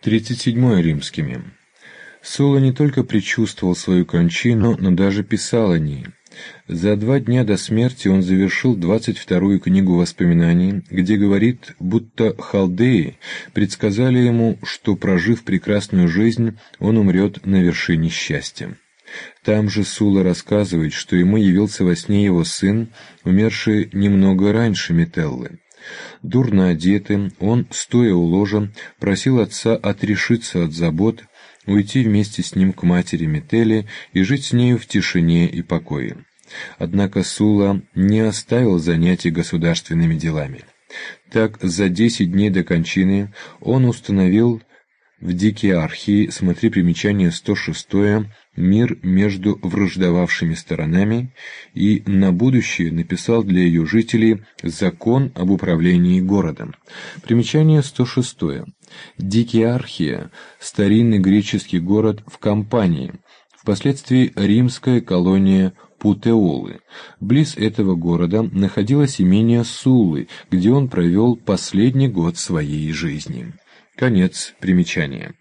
37 римскими. Сула не только предчувствовал свою кончину, но даже писал о ней. За 2 дня до смерти он завершил 22-ю книгу воспоминаний, где говорит, будто халдеи предсказали ему, что, прожив прекрасную жизнь, он умрет на вершине счастья. Там же Сула рассказывает, что ему явился во сне его сын, умерший немного раньше Метеллы. Дурно одетым, он, стоя у ложа, просил отца отрешиться от забот, уйти вместе с ним к матери Метелле и жить с нею в тишине и покое. Однако Сула не оставил занятий государственными делами. Так, за 10 дней до кончины он установил в Дикиархии, смотри примечание 106, мир между враждовавшими сторонами и на будущее написал для ее жителей закон об управлении городом. Примечание 106. Дикиархия – старинный греческий город в Кампании, впоследствии римская колония Путеолы. Близ этого города находилось имение Суллы, где он провел последний год своей жизни. Конец примечания.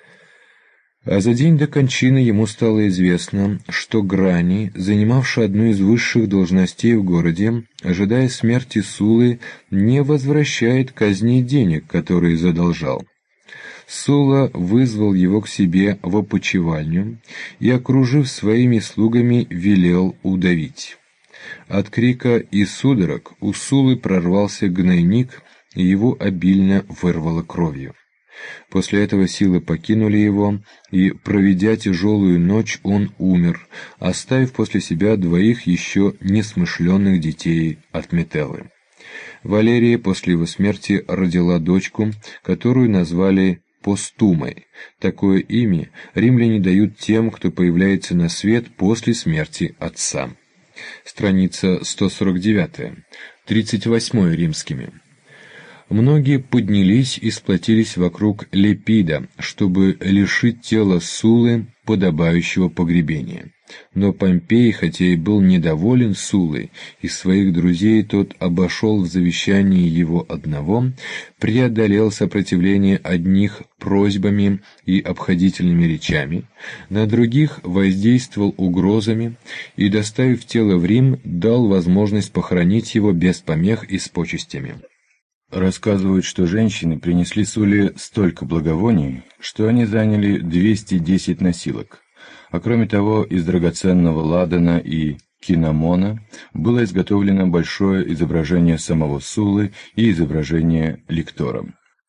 А за день до кончины ему стало известно, что Грани, занимавший одну из высших должностей в городе, ожидая смерти Суллы, не возвращает казни денег, которые задолжал. Сула вызвал его к себе в опочивальню и, окружив своими слугами, велел удавить. От крика и судорог у Суллы прорвался гнойник, и его обильно вырвало кровью. После этого силы покинули его, и, проведя тяжелую ночь, он умер, оставив после себя 2 еще несмышленных детей от Метеллы. Валерия после его смерти родила дочку, которую назвали Постумой. Такое имя римляне дают тем, кто появляется на свет после смерти отца. Страница 149. 38 римскими. Многие поднялись и сплотились вокруг Лепида, чтобы лишить тела Суллы подобающего погребения. Но Помпей, хотя и был недоволен Суллой, из своих друзей тот обошел в завещании его одного, преодолел сопротивление одних просьбами и обходительными речами, на других воздействовал угрозами и, доставив тело в Рим, дал возможность похоронить его без помех и с почестями. Рассказывают, что женщины принесли Сулле столько благовоний, что они заняли 210 носилок. А кроме того, из драгоценного ладана и кинамона было изготовлено большое изображение самого Суллы и изображение ликтора.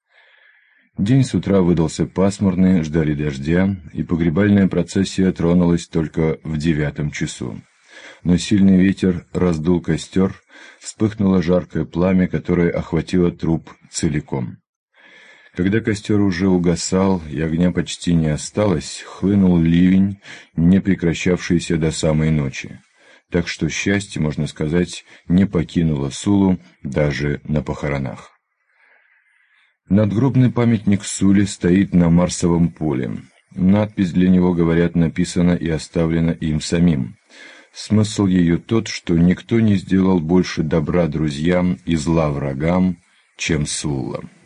День с утра выдался пасмурный, ждали дождя, и погребальная процессия тронулась только в 9 часу. Но сильный ветер раздул костер, вспыхнуло жаркое пламя, которое охватило труп целиком. Когда костер уже угасал и огня почти не осталось, хлынул ливень, не прекращавшийся до самой ночи. Так что счастье, можно сказать, не покинуло Суллу даже на похоронах. Надгробный памятник Сулле стоит на Марсовом поле. Надпись для него, говорят, написана и оставлена им самим. Смысл ее тот, что никто не сделал больше добра друзьям и зла врагам, чем Сулла.